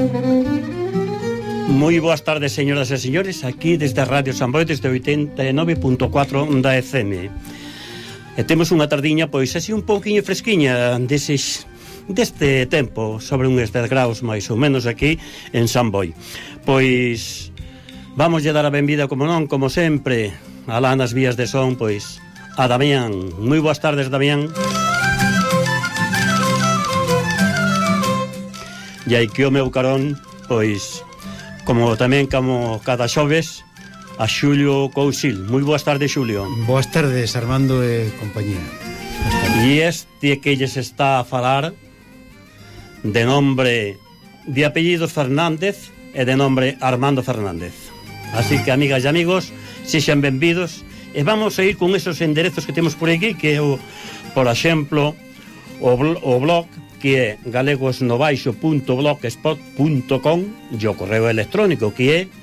Moi boas tardes, señoras e señores, aquí desde Radio Samboio, desde 89.4 da FM. E temos unha tardiña, pois, así un pouquiño fresquiña deste tempo, sobre uns 10 graus máis ou menos aquí en Samboio. Pois, vamos a dar a benvida, como non, como sempre, alá nas vías de son, pois, a Damián. Moi boas tardes, Damián. E aí que o meu carón, pois, como tamén como cada xoves, a Xulio Cousil. Moi boas tardes, Xulio. Boas tardes, Armando e compañía. E este que lles está a falar, de nombre, de apellidos Fernández e de nombre Armando Fernández. Así que, amigas e amigos, sexan benvidos e vamos a ir con esos enderezos que temos por aquí, que é, por exemplo, o blog, que é galegosnovaixo.blogspot.com, e o correo electrónico, que é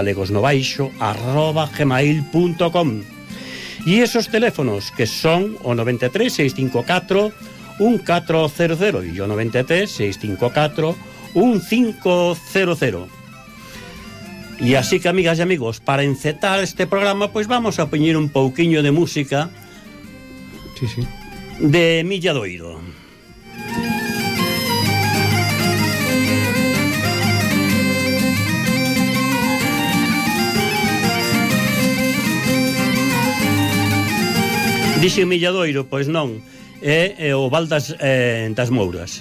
galegosnovaixo@gmail.com, e esos teléfonos que son o 93 654 1400 e o 93 654 1500. E así que, amigas e amigos, para encetar este programa, pois vamos a poñer un pouquiño de música de Milladoiro. Dixe Milladoiro, pois non, é o Val das Mouras.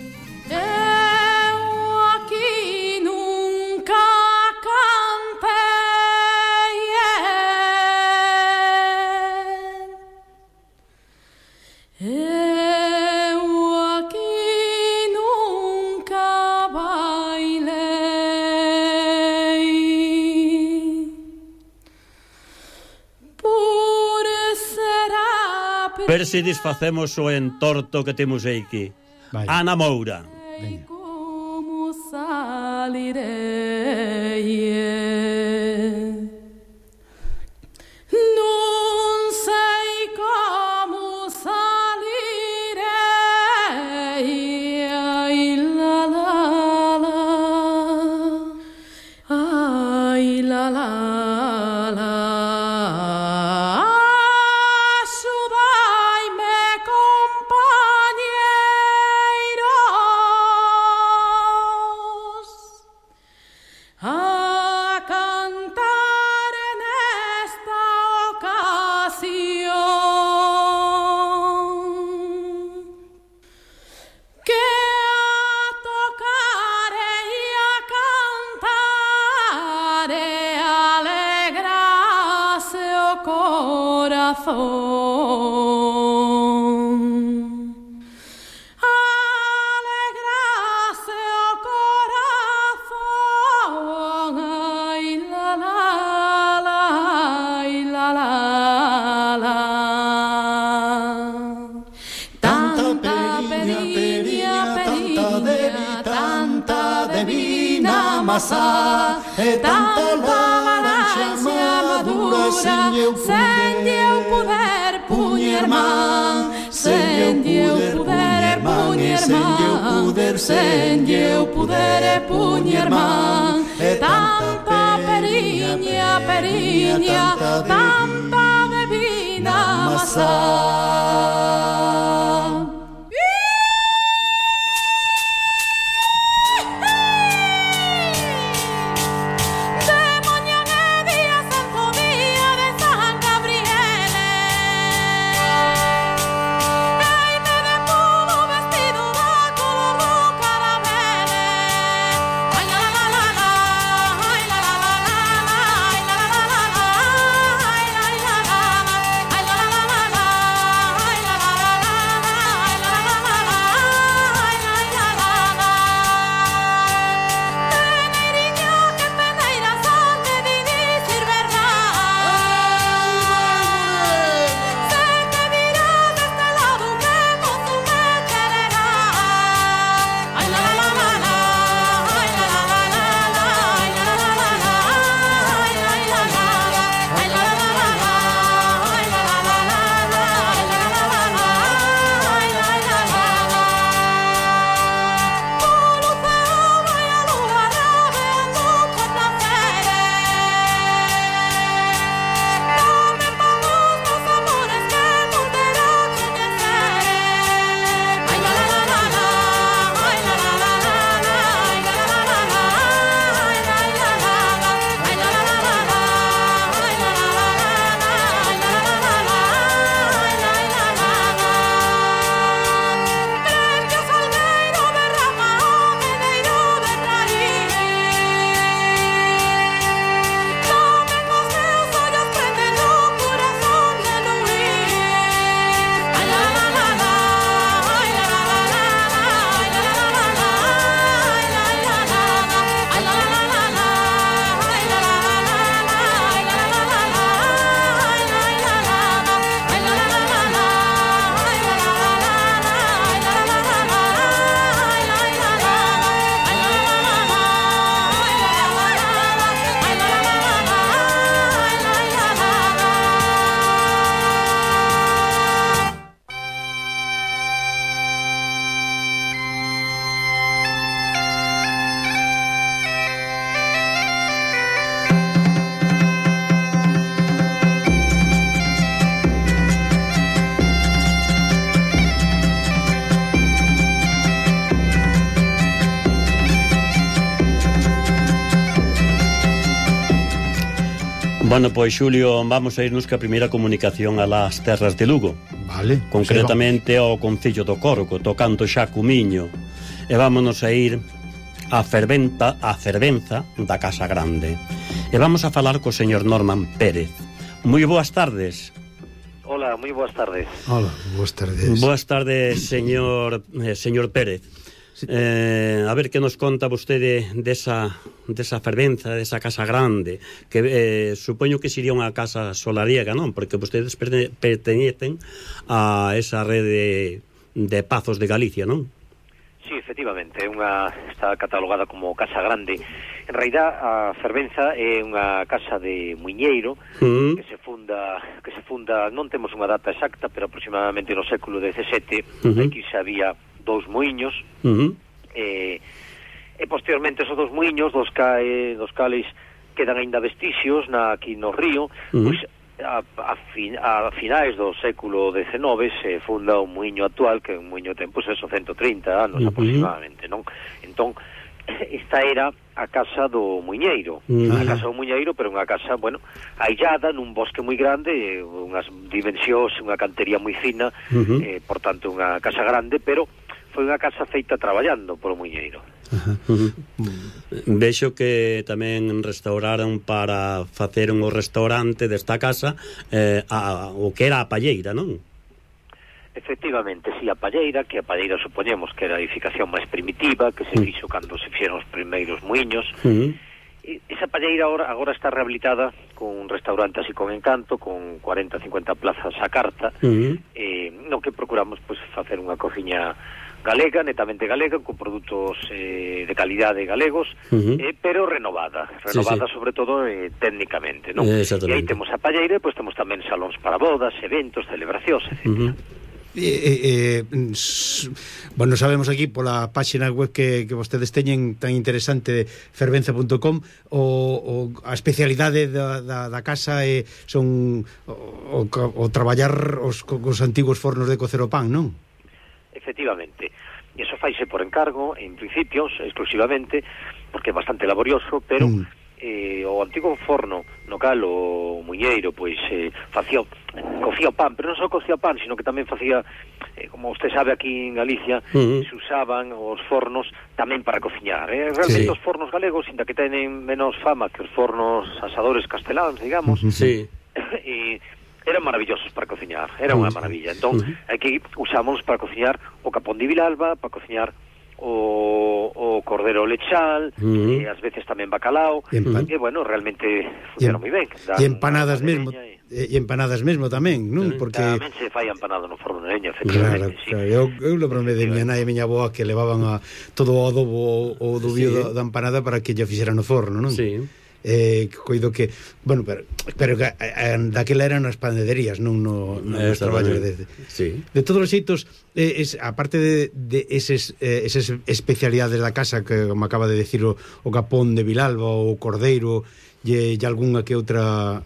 Ver se disfacemos o entorto que temos aquí. Vai. Ana Moura. Veña. Como salirei, non sei como salirei, ai la la la, ai la la la. E tanta laranxa madura, sen eu poder puñer man, sen eu poder puñer man, sen eu poder puñer man. E tanta periña, tanta bebida masá. Bueno, pois Xulio, vamos a irnos ca primeira comunicación a las terras de Lugo. Vale. Concretamente ao concello do Corgo, tocando xa Cumiño. E vámonos a ir a fervenza da Casa Grande. E vamos a falar co señor Norman Pérez. Moi boas tardes. Hola, moi boas tardes. Hola, boas tardes. Boas tardes, señor Pérez. Sí. A ver que nos conta vostede desa fervenza, desa Casa Grande, que supoño que sería unha casa solariega, non? Porque vostedes perteñecen a esa rede de Pazos de Galicia, non? Sí, efectivamente, está catalogada como Casa Grande. En realidad, a fervenza é unha casa de muiñeiro que se funda, non temos unha data exacta, pero aproximadamente no século XVII. Aquí xa había 2 muiños, e posteriormente esos 2 muiños dos cales quedan aínda vestixios aquí no río. Pois a finais do século XIX se funda un muiño actual, que é un muiño de tempos, eso, 130 anos aproximadamente, non? Entón, esta era a casa do muiñeiro, a casa do muiñeiro, pero unha casa, bueno, aillada nun bosque moi grande, unhas dimensións, unha cantería moi fina, por tanto unha casa grande, pero foi unha casa feita traballando polo muiñeiro. Vexo que tamén restauraron para facer un restaurante desta casa o que era a palleira, non? Efectivamente, sí, a palleira, que a palleira supoñemos que era a edificación máis primitiva, que se fixo cando se fixeron os primeiros muiños. Esa palleira agora está rehabilitada con un restaurante así con encanto, con 40-50 plazas a carta, no que procuramos pues facer unha cociña galega, netamente galega, con produtos de calidade galegos, pero renovada sobre todo técnicamente, non? E aí temos a palleira, e pois temos tamén salóns para bodas, eventos, celebracións, etc. Bueno, sabemos aquí pola páxina web que vostedes teñen tan interesante, fervenza.com, a especialidade da casa son o traballar os antigos fornos de cocer o pan, non? Efectivamente, e iso faise por encargo, en principios, exclusivamente, porque é bastante laborioso, pero o antigo forno no cal o muiñeiro pois cocía o pan, pero non só cocía o pan, sino que tamén facía, como usted sabe, aquí en Galicia se usaban os fornos tamén para cociñar, realmente os fornos galegos, inda que tenen menos fama que os fornos asadores casteláns, digamos, eran maravillosos para cociñar, era unha maravilla. Entón, aquí usamos para cociñar o capón de Vilalba, para cociñar o cordero lechal, e ás veces tamén bacalao, e bueno, realmente funciona moi ben. E empanadas mesmo, e empanadas mesmo tamén, non? Porque tamén se fai empanado no forno de leña, efectivamente. Claro. Eu lembro-me de miña nai e miña avoa que levaban todo o adobo o dubio da empanada para que lle fixera no forno, non? Sí. Coido que, bueno, pero que daquela eran as panaderías, non nos traballos de todos os xeitos, aparte de esas especialidades da casa, que como acaba de decir o capón de Vilalba, o cordeiro e algunha que outra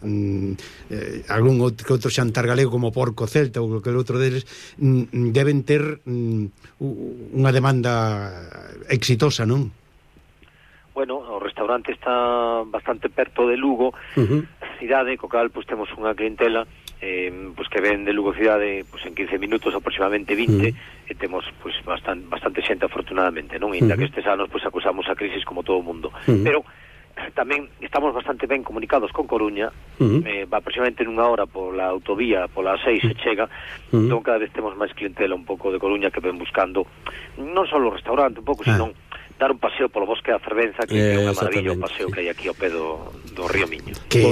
que outro xantar galego como porco celta ou que outro deles, deben ter unha demanda exitosa, non? Bueno, o restaurante está bastante perto de Lugo, cidade, co cal pues temos unha clientela pues que ven de Lugo cidade pues en 15 minutos, aproximadamente 20, e temos pues bastante xente, afortunadamente, non? Inda que estes anos pues acusamos a crisis como todo o mundo, pero tamén estamos bastante ben comunicados con Coruña, aproximadamente nunha hora pola autovía, pola 6 se chega, entón cada vez temos máis clientela un pouco de Coruña que ven buscando non só o restaurante, un pouco, senón dar un paseo polo bosque da Fervenza, que é unha maravilla o paseo que hai aquí ao pé do río Miño.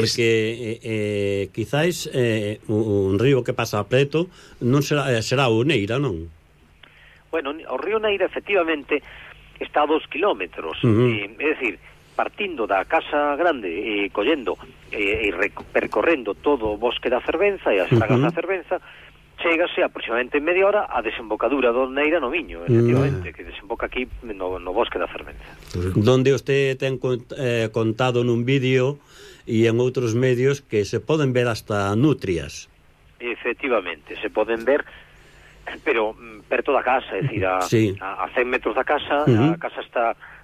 Porque quizáis un río que pasa a preto non será o Neira, non? Bueno, o río Neira efectivamente está a 2 kilómetros, é dicir, partindo da Casa Grande, collendo e percorrendo todo o bosque da Fervenza e as fragas da Fervenza, chégase aproximadamente en media hora a desembocadura do Neira no Miño, efectivamente, que desemboca aquí no bosque da Fervenza. Donde usted ten contado nun vídeo e en outros medios que se poden ver hasta nutrias. Efectivamente, se poden ver, pero perto da casa, é dicir, a 100 metros da casa, a casa está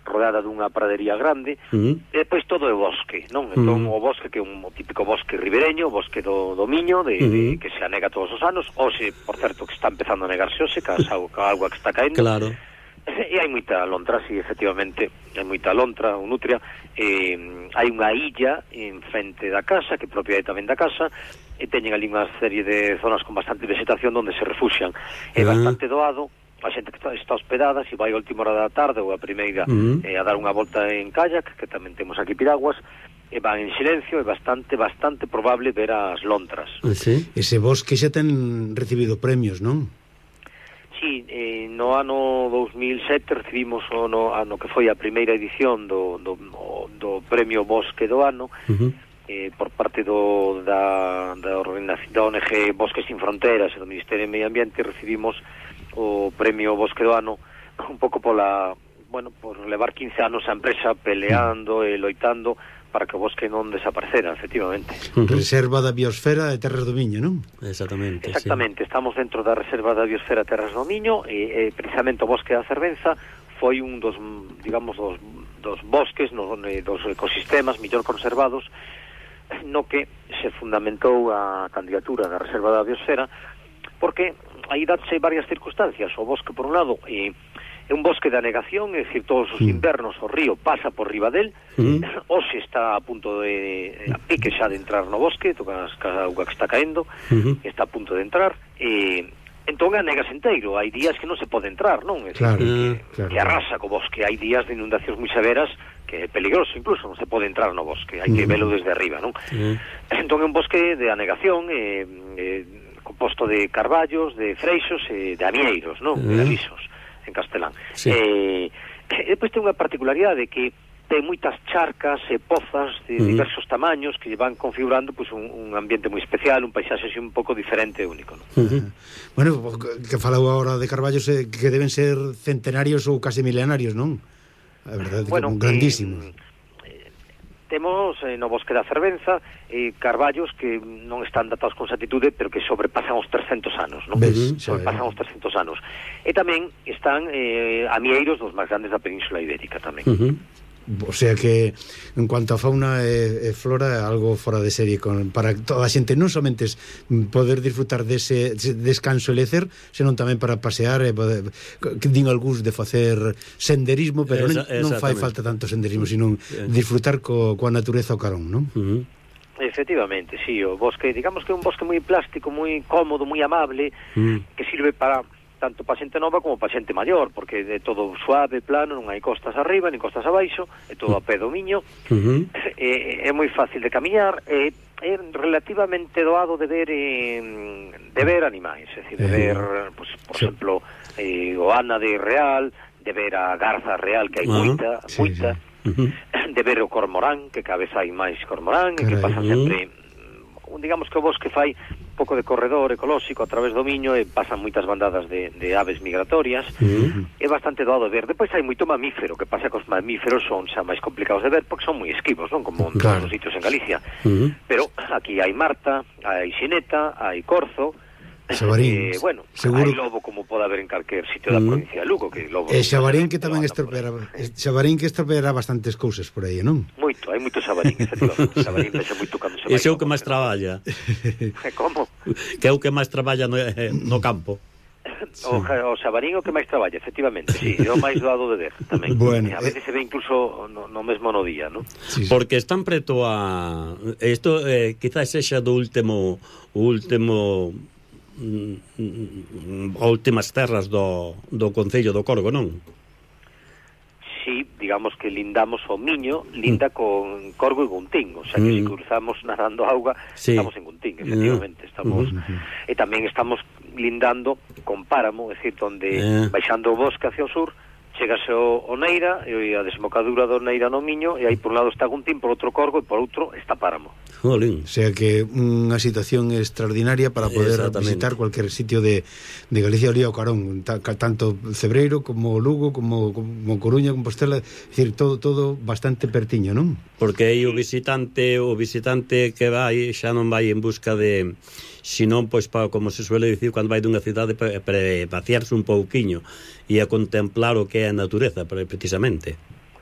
rodeada dunha pradería grande, e depois todo é bosque, non? Entón o bosque que é un típico bosque ribereño, o bosque do Miño, que se anega todos os anos, hoxe, por certo, que está empezando a negarse hoxe, ca auga que está caendo. Claro. E hai moita lontra, sí, efectivamente, hai moita lontra, ou nutria. Hai unha illa en frente da casa, que é propiedade tamén da casa, e teñen ali unha serie de zonas con bastante vegetación onde se refuxian. É bastante doado, a xente que está hospedada, se vai a última hora da tarde ou a primeira a dar unha volta en kayak, que tamén temos aquí piraguas, e van en silencio, é bastante probable ver as lontras. Sí. Ese bosque xa ten recibido premios, non? Sí, no ano 2007 recibimos o ano que foi a primeira edición do Premio Bosque do Ano, por parte da ONG Bosques Sin Fronteras e do Ministerio de Medio Ambiente. Recibimos o Premio Bosque do Ano un pouco por levar 15 anos a empresa peleando e loitando para que o bosque non desaparecera, efectivamente. Reserva da Biosfera de Terras do Miño, non? Exactamente, sí. Estamos dentro da Reserva da Biosfera de Terras do Miño, e precisamente o Bosque da Cervenza foi un dos, digamos, dos bosques, dos ecosistemas mellor conservados, no que se fundamentou a candidatura da Reserva da Biosfera, porque aí dáse varias circunstancias. O bosque, por un lado, é un bosque de anegación, é dicir, todos os invernos o río pasa por riba del, hoxe está a punto a pique xa de entrar no bosque, toca a auga que está caendo, está a punto de entrar, entón anegas enteiro, hai días que non se pode entrar, non? É dicir, que arrasa co bosque, hai días de inundacións moi severas que é peligroso, incluso non se pode entrar no bosque, hai que velo desde arriba, non? Entón é un bosque de anegación, composto de carballos, de freixos e de amieiros, non? De alisos, en castelán. Depois ten unha particularidade que ten moitas charcas e pozas de diversos tamaños que van configurando un ambiente moi especial, un paisaxe así un pouco diferente e único, non? Bueno, que falou agora de carballos que deben ser centenarios ou case milenarios, non? A verdade, grandísimos. Temos no Bosque da Cervenza carballos que non están datados con exactitude, pero que sobrepasan os 300 anos, non? Sobrepasan os 300 anos. E tamén están amieiros dos máis grandes da Península Ibérica tamén. O sea que en cuanto a fauna e flora é algo fora de serie para toda a xente, non somente poder disfrutar dese descanso e lecer, senón tamén para pasear e poder, que din algúns de facer senderismo, pero non fai falta tanto senderismo, senón disfrutar coa natureza ao carón, non? Efectivamente, sí, o bosque, digamos que é un bosque moi plástico, moi cómodo, moi amable, que sirve para tanto para xente nova como para xente maior, porque é todo suave, plano, non hai costas arriba, nin costas abaixo, é todo a pé do Miño, é moi fácil de camiñar, é relativamente doado de ver animais, é dicir, de ver, pues, por exemplo, o ánade real, de ver a garza real, que hai moita, de ver o cormorán, que cada vez hai máis cormorán, e que pasan sempre, digamos que o bosque fai un pouco de corredor ecolóxico a través do Miño, e pasan moitas bandadas de aves migratorias, é bastante doado de ver. Depois hai moito mamífero, que pasa que os mamíferos son xa máis complicados de ver porque son moi esquivos, non? Como en todos os sitios en Galicia. Pero aquí hai marta, hai xineta, hai corzo, xabarín, hai lobo, como pode haber en calquer sitio da provincia de Lugo, que lobo. E xabarín que tamén estropeará bastantes cousas por aí, non? Moito, hai moito xabarín, efectivamente. Xabarín pesa moito cando se vai. Ese é o que máis traballa. Como? Que é o que máis traballa no campo. O xabarín é o que máis traballa, efectivamente, sí, é o máis doado de ver tamén. A veces se ve incluso no mesmo no día, non? Porque están preto a... Isto quizás sexa do últimas terras do Concello do Corgo, non? Sí, digamos que lindamos o Miño, linda con Corgo e Guntín, o sea que se cruzamos nadando auga, estamos en Guntín, efectivamente, estamos, e tamén estamos lindando con Páramo, é dicir, donde baixando o bosque hacia o sur, chegase o Neira, e a desembocadura do Neira no Miño, e aí por un lado está Guntín, por outro Corgo, e por outro está Páramo. Jolín. O sea que unha situación extraordinaria para poder visitar cualquier sitio de Galicia o Lío Carón, tanto Cebreiro como Lugo, como Coruña, Compostela, é dicir, todo bastante pertiño, non? Porque aí o visitante que vai xa non vai en busca de, senón, pois, como se suele dicir cando vai dunha cidade, para vaciarse un pouquiño e a contemplar o que é a natureza, precisamente.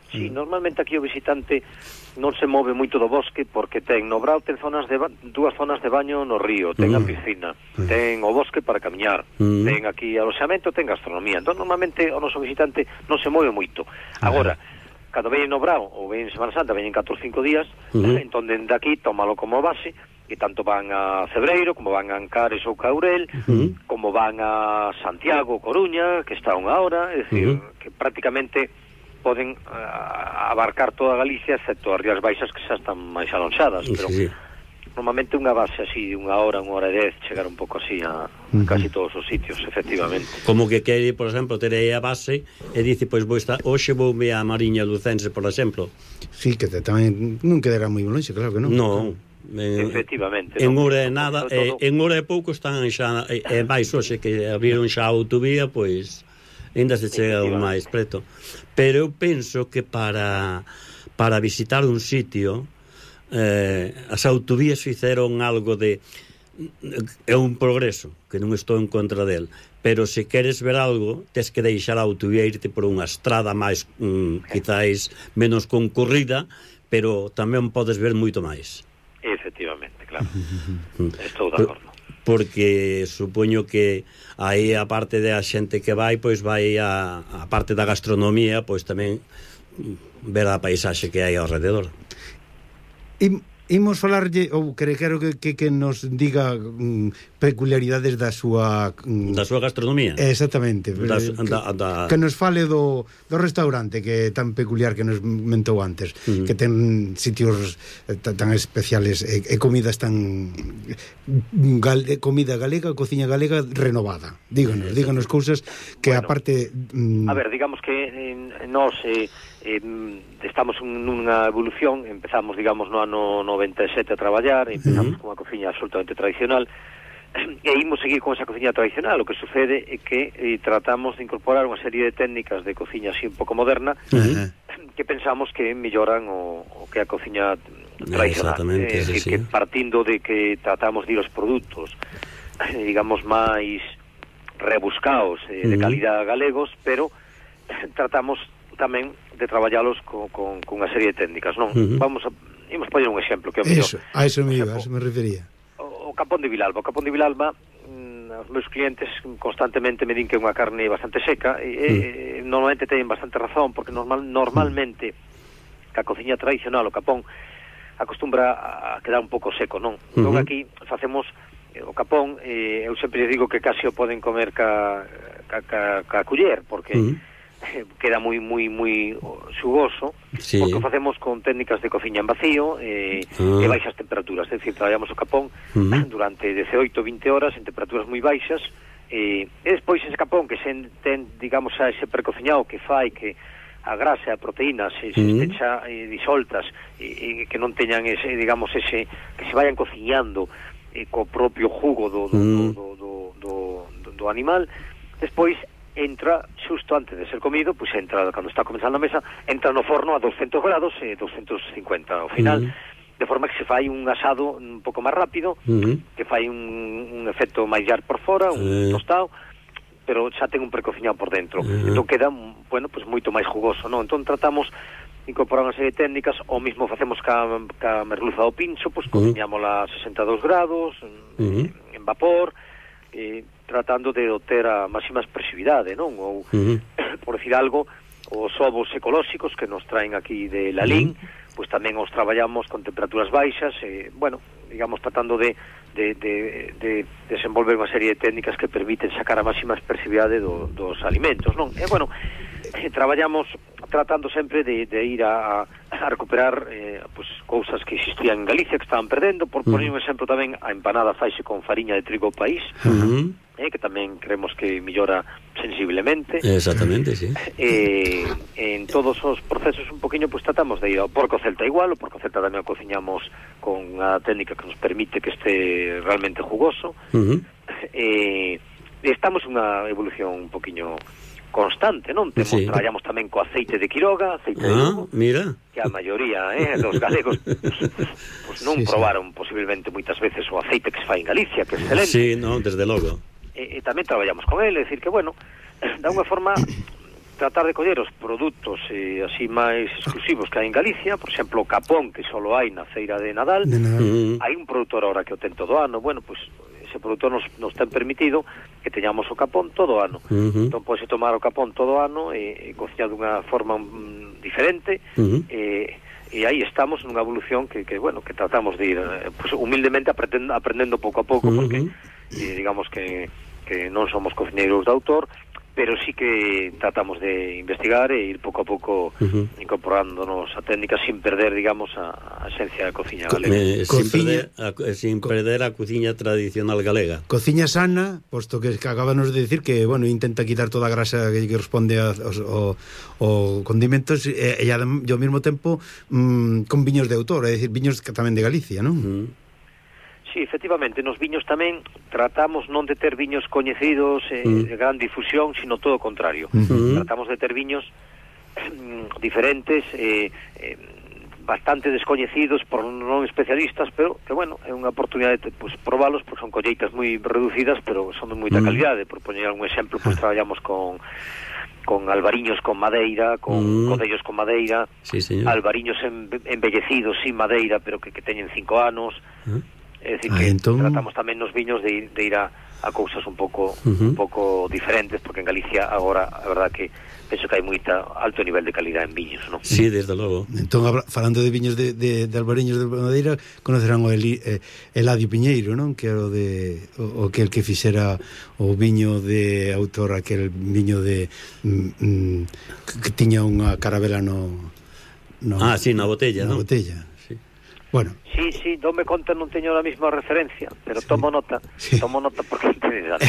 Sí, normalmente aquí o visitante non se move moito do bosque porque ten no Brao ten dúas zonas de baño no río, ten a piscina, ten o bosque para camiñar, ten aquí aloxamento, ten gastronomía. Entón normalmente o noso visitante non se move moito. Agora, cando veñen no Brao ou veñen Semana Santa, veñen 4 ou 5 días, entón dende aquí tómalo como base, e tanto van a Cebreiro, como van a Ancares ou Caurel, como van a Santiago, Coruña, que está a unha hora, é dicir, que prácticamente poden abarcar toda Galicia, excepto as Rías Baixas que xa están máis alonxadas, pero normalmente unha base así, unha hora e 10, chegar un pouco así a casi todos os sitios, efectivamente. Como que quere, por exemplo, ter aí a base e dice, pois hoxe voume a Mariña Lucense, por exemplo. Sí, que tamén non quedará moi longe, claro que non. Non. Efectivamente. En hora e nada, en hora e pouco están xa, e máis hoxe que abriron xa a autovía, pois ainda se chega máis preto. Pero eu penso que para visitar un sitio as autovías fixeron algo de é un progreso, que non estou en contra del, pero se queres ver algo tes que deixar a autovía e irte por unha estrada máis quizáis menos concurrida, pero tamén podes ver moito máis. Efectivamente, claro. Estou de acordo. Porque supoño que aí a parte da xente que vai, pois vai a parte da gastronomía, pois tamén ver a paisaxe que hai ao rededor. Imos falarlle, ou quero que nos diga peculiaridades da súa gastronomía. Exactamente. Que nos fale do restaurante que é tan peculiar que nos mentou antes, que ten sitios tan especiales e comidas tan comida galega, cociña galega renovada. Díganos cousas que aparte a ver, digamos que nós estamos nunha evolución. Empezamos, digamos, no ano 97 a traballar, empezamos con unha cociña absolutamente tradicional e imos seguir con esa cociña tradicional. O que sucede é que tratamos de incorporar unha serie de técnicas de cociña así un pouco moderna que pensamos que melloran o que a cociña tradicional. Exactamente, sí. Que partindo de que tratamos de ir aos produtos digamos máis rebuscaos de calidad galegos, pero tratamos tamén de traballalos con unha serie de técnicas, non? Imos poñer un exemplo que é o mellor. A eso me refería. O capón de Vilalba. O capón de Vilalba, os meus clientes constantemente me din que é unha carne bastante seca e normalmente teñen bastante razón, porque normalmente a cociña tradicional, o capón, acostumbra a quedar un pouco seco, non? Entón aquí facemos o capón, eu sempre digo que casi o poden comer ca culler, porque queda moi xugoso, porque o facemos con técnicas de cociña en vacío e baixas temperaturas, é dicir, traballamos o capón durante 18-20 horas en temperaturas moi baixas e despois ese capón que se ten, digamos, a ese precociñado que fai que a grasa e a proteína se estecha disoltas e que non teñan ese, digamos, ese que se vayan cociñando co propio jugo do animal. Despois entra xusto antes de ser comido, pois entra, cando está comenzando a mesa, entra no forno a 200 grados e 250 ao final, de forma que se fai un asado un pouco máis rápido, que fai un efecto maillar por fora, un tostado, pero xa ten un precociñado por dentro. Entón queda, bueno, pues moito máis jugoso, non? Entón tratamos de incorporar unha serie de técnicas, o mismo facemos ca merluza do pincho, pues cociñámola a 62 grados, en vapor, tratando de obter a máxima expresividade, non? Ou, por decir algo, os ovos ecolóxicos que nos traen aquí de Lalín, pois tamén os traballamos con temperaturas baixas, bueno, digamos, tratando de desenvolver unha serie de técnicas que permiten sacar a máxima expresividade dos alimentos, non? E, bueno, traballamos tratando sempre de ir a recuperar pues, cousas que existían en Galicia que estaban perdendo. Por poner un exemplo tamén, a empanada faise con fariña de trigo país, que tamén creemos que millora sensiblemente. Exactamente, sí. En todos os procesos un poquinho pues tratamos de ir ao porco celta igual. O porco celta tamén o cociñamos con unha técnica que nos permite que este realmente jugoso. Estamos unha evolución un poquinho constante, non? Traballamos tamén co aceite de Quiroga, aceite de Lugo, mira, que a maioría dos galegos pues non probaron posiblemente moitas veces o aceite que se fai en Galicia, que é excelente. Sí, non, desde logo. E tamén traballamos con ele, é dicir que, bueno, da unha forma tratar de coller os produtos así máis exclusivos que hai en Galicia, por exemplo, o capón, que só hai na feira de Nadal. Hai un produtor ahora que o ten todo o ano, bueno, pois ese produtor nos ten permitido que teñamos o capón todo o ano. Entón pode tomar o capón todo o ano e cociñar dunha forma diferente, e aí estamos nunha evolución que bueno, que tratamos de ir pues, humildemente aprendendo pouco a pouco, porque digamos que non somos cociñeiros de autor, pero sí que tratamos de investigar e ir pouco a pouco incorporándonos a técnicas sin perder, digamos, a esencia da cociña galega. Sin perder a cociña tradicional galega. Cociña sana, posto que acabamos de decir que, bueno, intenta quitar toda a grasa que responde ao condimentos e ao mesmo tempo con viños de autor, é dicir, viños tamén de Galicia, non? Sí, efectivamente, nos viños tamén tratamos non de ter viños coñecidos de gran difusión, sino todo o contrario. Tratamos de ter viños diferentes, bastante descoñecidos por non especialistas, pero que, bueno, é unha oportunidade de pues, probalos, porque son colleitas moi reducidas, pero son de moita calidade. Por poñer algún exemplo, pues, traballamos con albariños con madeira, con codellos con madeira, albariños embellecidos sin madeira, pero que teñen 5 anos. É dicir, que entón... tratamos tamén nos viños de ir a cousas un pouco diferentes, porque en Galicia agora, a verdad que penso que hai moita alto nivel de calidad en viños, non? Sí, desde logo. Entón, falando de viños de albariños de madeira, conocerán o Eladio Piñeiro, non? Que era o que fixera o viño de autor, aquel viño de que tiña unha carabela no sí, na botella, non? Na botella. Bueno. Sí, dome conta, non teño a mesma referencia, pero tomo nota porque interesante.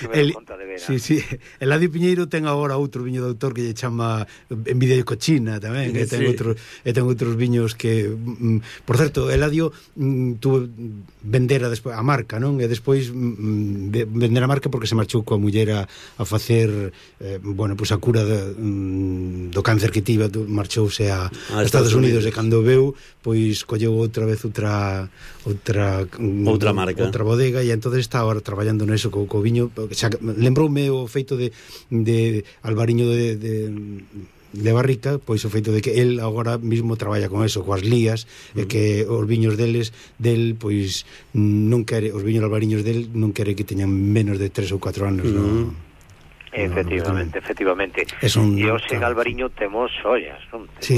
Sí, Eladio Piñeiro ten agora outro viño de autor que lle chama Envidia de Cochina tamén, que ten outros viños que, por certo, Eladio tuvo vendera despois a marca, non? E despois vender a marca porque se marchou coa muller a facer bueno, pues a cura do cáncer que tivo, marchouse a Estados Unidos, e cando veu, pois colleu outra vez outra marca, outra bodega, e entonces está agora traballando neso co viño. Lembroume o feito de albariño de barrica, pois o feito de que el agora mismo traballa con eso, coas lías, e que os viños del pois non quere, os viños albariños del non quere que teñan menos de 3 ou 4 anos, non? Efectivamente. E hoxe en albariño temos ollas, non? Sí.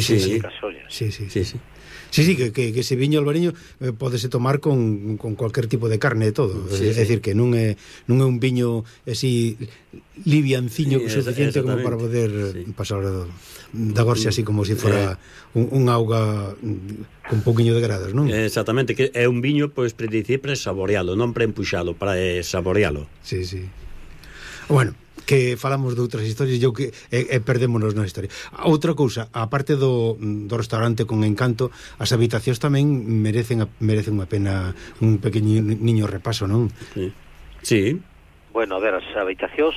Sí, que ese viño albariño pódese tomar con cualquier tipo de carne e todo. É dicir, que non é un viño así livianciño suficiente como para poder pasar da gorxa así como se fora un auga con poquinho de grados, non? Exactamente, que é un viño pois para dicir para saborealo, non para empuxalo, para saborealo. Sí. Bueno, que falamos de outras historias, que perdémonos na historia. Outra cousa, aparte do restaurante con encanto, as habitacións tamén merecen unha pena, un pequeniño repaso, non? Sí. Bueno, a ver, as habitacións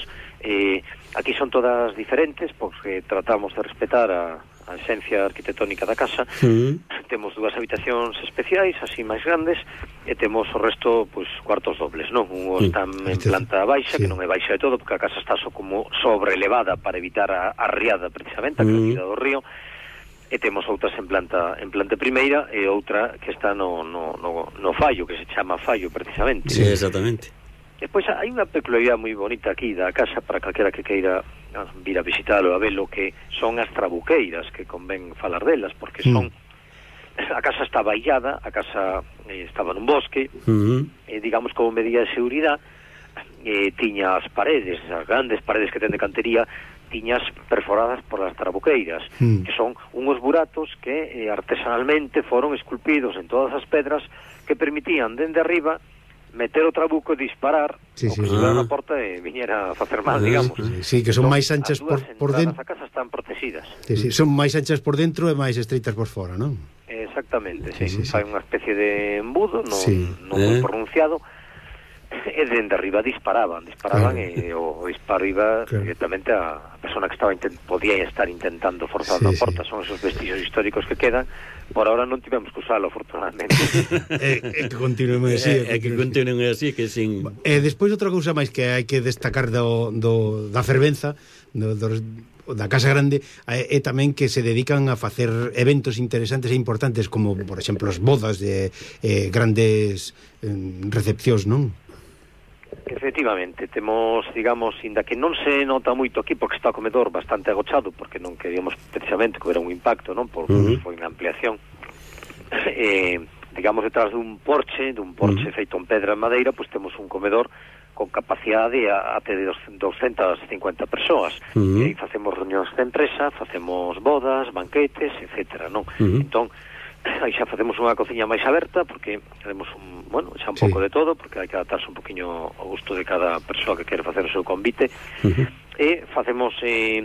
aquí son todas diferentes, porque tratamos de respetar a esencia arquitectónica da casa. Temos 2 habitacións especiais, así máis grandes, e temos o resto, pois, cuartos dobles, non? Un está en planta baixa, que non é baixa de todo, porque a casa está como sobrelevada para evitar a riada, precisamente, a crecida do río, e temos outras en planta primeira, e outra que está no fallo, que se chama fallo, precisamente. Sí, exactamente. Despois hai unha peculiaridade moi bonita aquí da casa para calquera que queira vir a visitalo, a verlo, que son as trabuqueiras, que convén falar delas, porque son a casa estaba aillada, a casa estaba nun bosque, digamos como medida de seguridade, tiña as paredes, as grandes paredes que ten de cantería, tiñas perforadas por as trabuqueiras, que son unhos buratos que artesanalmente foron esculpidos en todas as pedras, que permitían dende arriba meter o trabuco e disparar o que se vera na porta e viñera a facer mal, digamos. Sí, que son máis anchas por dentro. As casas están protegidas. Sí, son máis anchas por dentro e máis estreitas por fora, non? Exactamente, sí. Fai unha especie de embudo, non moi pronunciado, e dende arriba disparaban e o disparo iba directamente a persona que podía estar intentando forzar a porta. Son esos vestigios históricos que quedan. Por ahora non tivemos que usalo, afortunadamente. Que continuen así. Que continuen así, que sin... Despois outra cousa máis que hai que destacar da fervenza, da Casa Grande é tamén que se dedican a facer eventos interesantes e importantes, como, por exemplo, as bodas de grandes recepcións, non? Efectivamente, temos, digamos, inda que non se nota moito aquí porque está o comedor bastante agochado, porque non queríamos precisamente que hubiera un impacto, non? Por foi unha ampliación. Digamos, detrás dun porche feito en pedra e madeira, pois temos un comedor con capacidade até de 250 persoas. E aí facemos reunións de empresa, facemos bodas, banquetes, etcétera, non? Entón, aí xa facemos unha cociña máis aberta, porque temos xa un pouco de todo, porque hai que adaptarse un poquinho ao gusto de cada persoa que quere facer o seu convite. E facemos,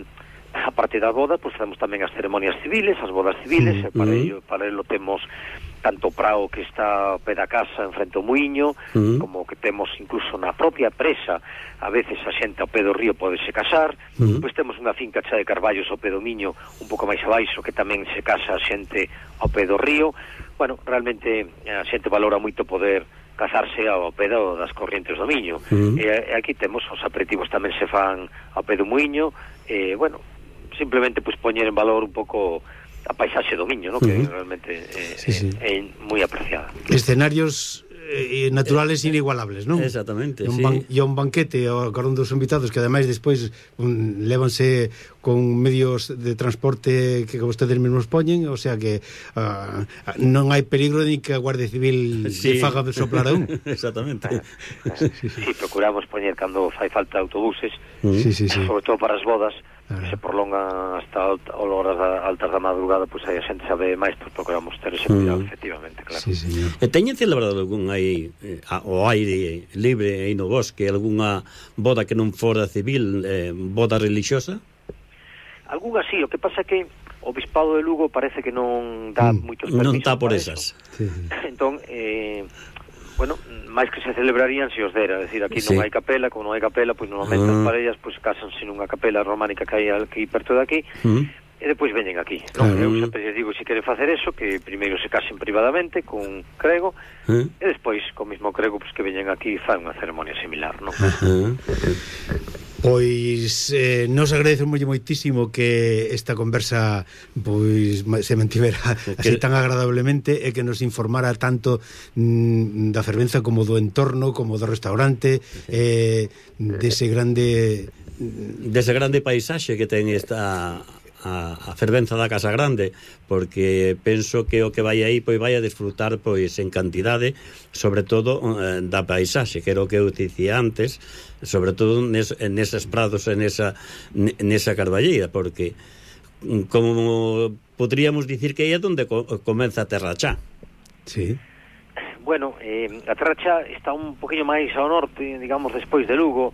a parte da boda, pois facemos tamén as ceremonias civiles, as bodas civiles, e para ello temos tanto o prao que está ao pé da casa en frente ao muiño, como que temos incluso na propia presa, a veces a xente ao pé do río podese casar, pois temos unha finca chea de carballos ao pé do miño, un pouco máis abaixo, que tamén se casa a xente ao pé do río. Bueno, realmente a xente valora moito poder casarse ao pé das corrientes do miño. E aquí temos os aperitivos tamén se fan ao pé do muiño, e, bueno, simplemente pois poñer en valor un pouco a paisaxe do miño, ¿no? Que realmente é moi apreciada. Escenarios naturales inigualables, non? Exactamente, E un banquete ao carón dos invitados que ademais despois lévanse con medios de transporte que vostedes mesmos poñen, o sea que non hai peligro ni que a Guardia Civil se faga de soplar a un. Exactamente. Sí, procuramos poñer cando fai falta autobuses, sobre todo para as bodas, que se prolongan hasta horas altas da madrugada, pois aí a xente sabe máis, pois procuramos ter ese cuidado, efectivamente, claro. Teñen celebrado algún aí ao aire libre aí no bosque, algunha boda que non fora civil, boda religiosa? Algunha sí, o que pasa é que o Bispado de Lugo parece que non dá moitos permisos. Non está por esas. Entón, bueno, máis que se celebrarían se os dera, decir, aquí non hai capela, como non hai capela, pois normalmente as parellas pois cásanse nunha capela románica que hai aquí perto de aquí, e depois veñen aquí, non? Eu sempre les digo, se queren facer eso, que primeiro se casen privadamente con crego, e despois, co mismo crego, pois que veñen aquí e fan unha ceremonia similar, non? Pois nos agradecemos moitísimo que esta conversa pois se mantivera así tan agradablemente e que nos informara tanto da fervenza como do entorno, como do restaurante, dese grande paisaxe que ten esta a fervenza da Casa Grande, porque penso que o que vai aí pois vai a disfrutar pois en cantidade, sobre todo da paisaxe, que era o que eu dicía antes, sobre todo neses prados, nesa carballeira, porque como podríamos dicir que aí é onde comeza a Terra Chá. Sí. Bueno, a Terra Chá está un poquinho máis ao norte, digamos, despois de Lugo,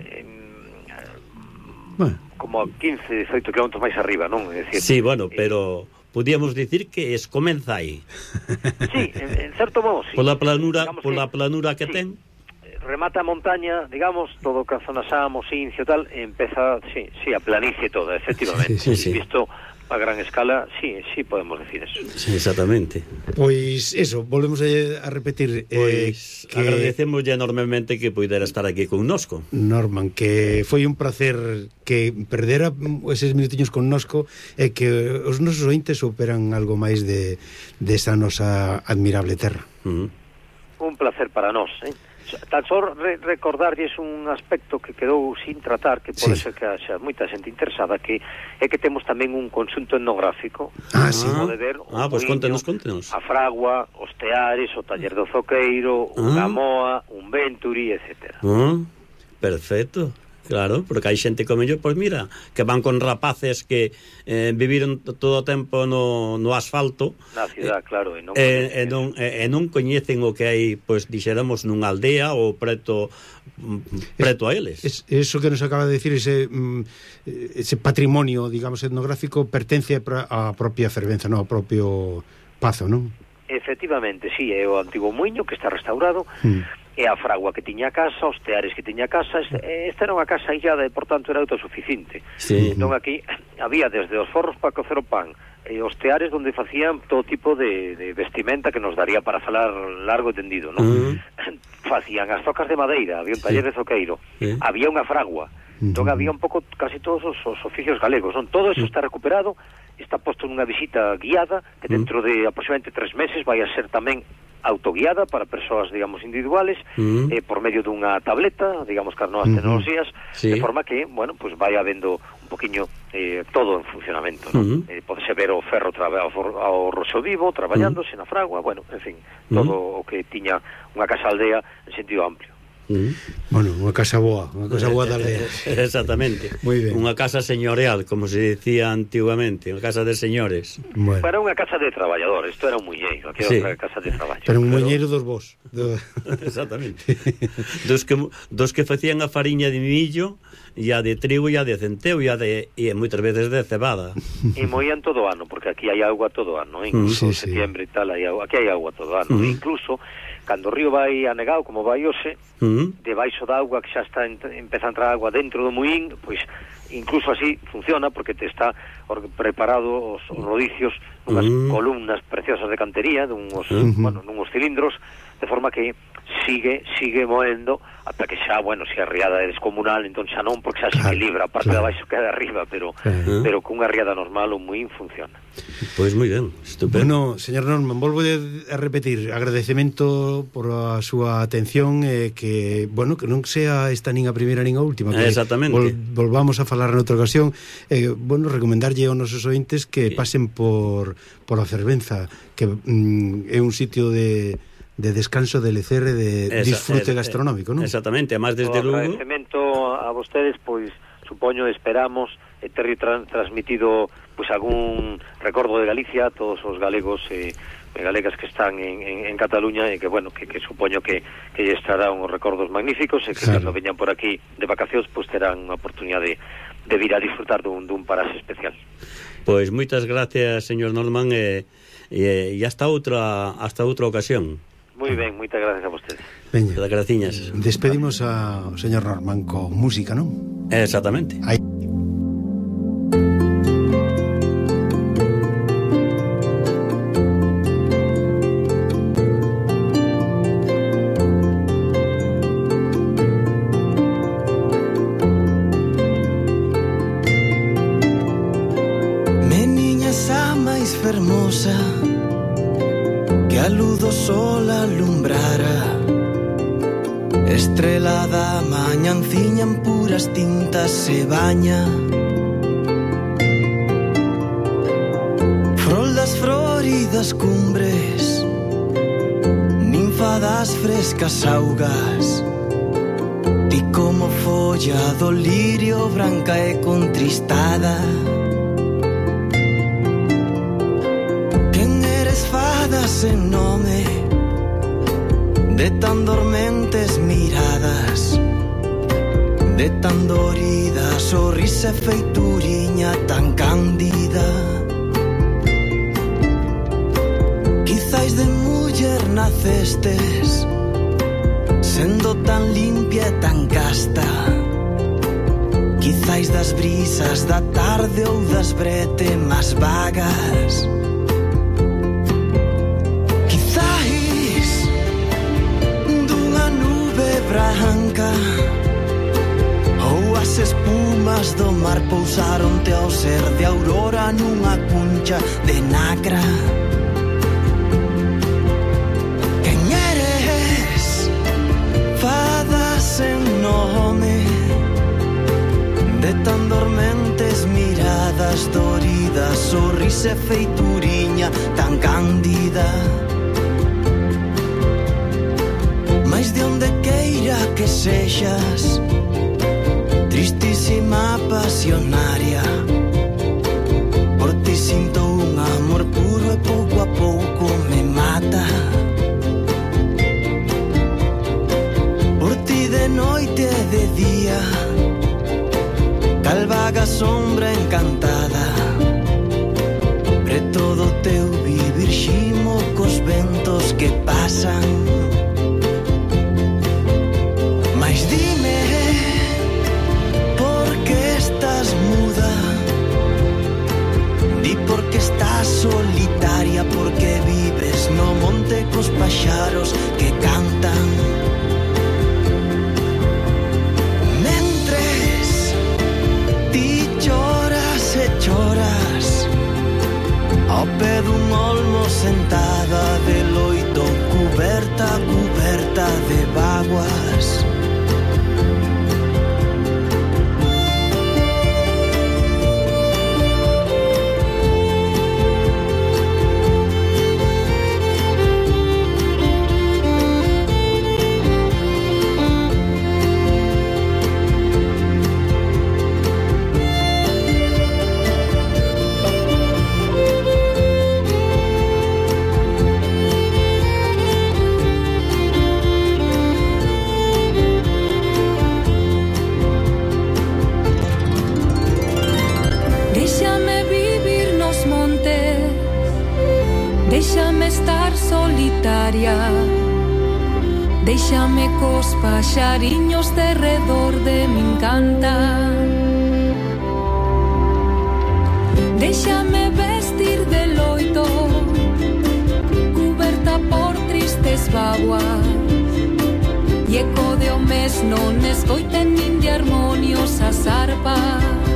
como a 15, 18 km máis arriba, non? É dicir, sí, bueno, pero podíamos dicir que comeza aí. Sí, en certo modo, sí. Pola planura que ten. Remata a montaña, digamos, todo o que a zona Samos, Incio, tal, empeza, sí, a planicie toda, efectivamente. Sí. Visto a gran escala, sí podemos decir eso. Sí, exactamente. Pois eso, volvemos a repetir, pois que agradecemos enormemente que puidera estar aquí connosco, Norman, que foi un placer que perdera eses minutiños connosco e que os nosos ointes superan algo máis de esa nosa admirable terra. Un placer para nós, tan só recordarlles un aspecto que quedou sin tratar, que pode ser que haxa moita xente interesada, que é que temos tamén un conxunto etnográfico, pode ver pois contenos a fragua, os teares, o taller do zoqueiro, unha moa, un venturi, etcétera. Perfecto. Claro, porque hai xente como yo, pois mira, que van con rapaces que viviron todo o tempo no asfalto na cidade, claro, e non coñecen o que hai, pois dixéramos, nunha aldea ou preto a eles. Eso que nos acaba de decir, ese patrimonio, digamos, etnográfico, pertence á propia fervenza, non ao propio pazo, non? Efectivamente, sí, é o antigo muiño que está restaurado, e a fragua que tiña a casa, os teares que tiña a casa, esta era unha casa illada e, por tanto, era autosuficiente. Entón, aquí había desde os forros para cocer o pan e os teares onde facían todo tipo de vestimenta que nos daría para falar largo e tendido, non? Facían as zocas de madeira, había un taller de zoqueiro, había unha fragua, Entón había un pouco casi todos os oficios galegos, non? Todo eso está recuperado, está posto nunha visita guiada, que dentro de aproximadamente 3 meses vai a ser tamén autoguiada para persoas, digamos, individuales, por medio dunha tableta, digamos, que as novas tecnologías, de forma que, bueno, pues vai habendo un poquinho todo en funcionamento, ¿no? Podese ver o ferro ao Roxo Vivo, traballándose na fragua, bueno, en fin, todo o que tiña unha casa aldea en sentido amplio. Bueno, unha casa boa da aldea. Exactamente. Unha casa señorial, como se decía antiguamente, unha casa de señores. Bueno. Era unha casa de traballador, isto era un muñeiro, aquí era outra casa de traballo. Pero un muñeiro dos vos. Exactamente. dos que facían a fariña de millo, e a de trigo e a de centeo e moitas veces de cebada. E moían todo ano, porque aquí hai agua todo ano, incluso en setembro e tal, aquí hai agua todo ano, incluso cando o río vai anegado, como vai hoxe, debaixo da agua, que xa está empeza a entrar agua dentro do muín, pois incluso así funciona, porque te está preparado os rodicios, unhas columnas preciosas de cantería, nunhos cilindros, de forma que sigue moendo ata que xa, bueno, se a riada é descomunal, entón xa non, porque xa se equilibra, a parte de abaixo queda arriba, pero cunha riada normal o muín funciona. Pois moi ben, estupendo. Bueno, señor Norman, volvo a repetir, agradecemento por a súa atención, que, bueno, que non sea esta nin a primeira nin a última, que volvamos a falar noutra ocasión, bueno, recomendarlle aos nosos ointes que pasen por a Fervenza, que é un sitio de descanso, de lecer e de disfrute gastronómico, non? Exactamente, además desde Lugo. Agradecemento a vostedes, pois supoño, esperamos ter transmitido pois algún recordo de Galicia a todos os galegos e galegas que están en Cataluña, e que, bueno, que supoño que lle estarán uns recordos magníficos, e que cando veñan por aquí de vacacións, pois terán unha oportunidade de vir a disfrutar dun parase especial. Pois moitas gracias, señor Norman, e hasta outra ocasión. Moi ben, moitas gracias a vostedes. Veña, graciñas. Despedimos ao señor Norman con música, non? Exactamente. Meniña xa máis fermosa que a luz do sol alumbrara, estrela da mañanciña en puras tintas se baña, froldas floridas cumbres, ninfa das frescas augas, ti como folla do lirio branca e contristada. Sen nome de tan dormentes miradas, de tan dorida sorrisa e feituriña tan cándida. Quizáis de muller nacestes, sendo tan limpia e tan casta, quizáis das brisas da tarde ou das bretemas vagas. Branca, ou as espumas do mar pousaronte ao ser de aurora nunha cuncha de nacra. Quen eres? Fada sen nome, de tan dormentes miradas doridas, sorrisa e feituriña tan cándida. Mais de onde queira que sexas, tristísima pasionaria, por ti sinto un amor puro e pouco a pouco me mata. Por ti de noite e de día, cal vaga sombra encantada, preto do teu vivir ximo cos ventos que pasan. Porque estás solitaria, porque vives no monte cos paxaros que cantan. Mentres pé dun olmo sentada de loito, cuberta, cuberta de vaguas. Déxame estar solitaria, déxame cos paxariños de redor de min cantar, déxame vestir de loito, cuberta por tristes vaguas, e eco de o mes non escoiten nin de armonios as arpas.